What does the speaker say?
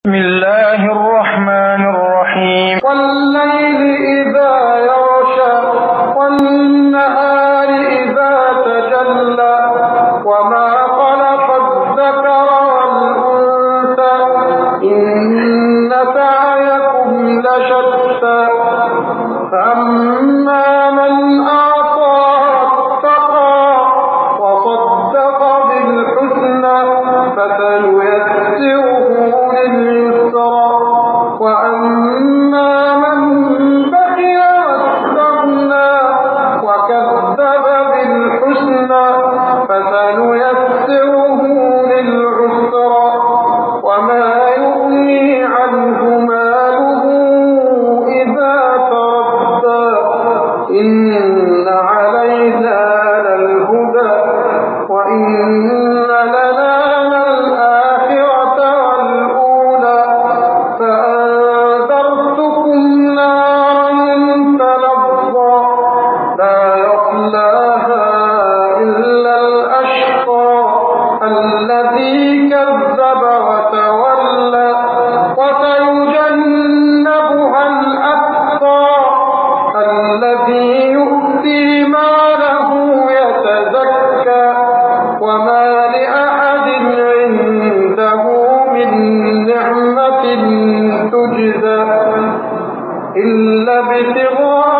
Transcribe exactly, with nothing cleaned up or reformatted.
بسم الله الرحمن الرحيم والليل إذا يغشى والنهار إذا تجلى وما خلق الذكر والأنثى إن سعيكم لشتى فأما من أعطى واتقى وصدق بالحسنى فسنيسره لليسرى وأما من بخل واستغنى وكذب بالحسنى فسنيسره للعسرى وما يغني عنه ماله إذا تردى إن علينا للهدى وإن لنا للآخرة والأولى فأنذرتكم نارا تلظى لا يصلاها إلا الأشقى الذي كذب وتولى وسيجنبها الأتقى الذي يؤتي ماله يتزكى وما لأحد عنده من نعمة تجزى إلا ابتغاء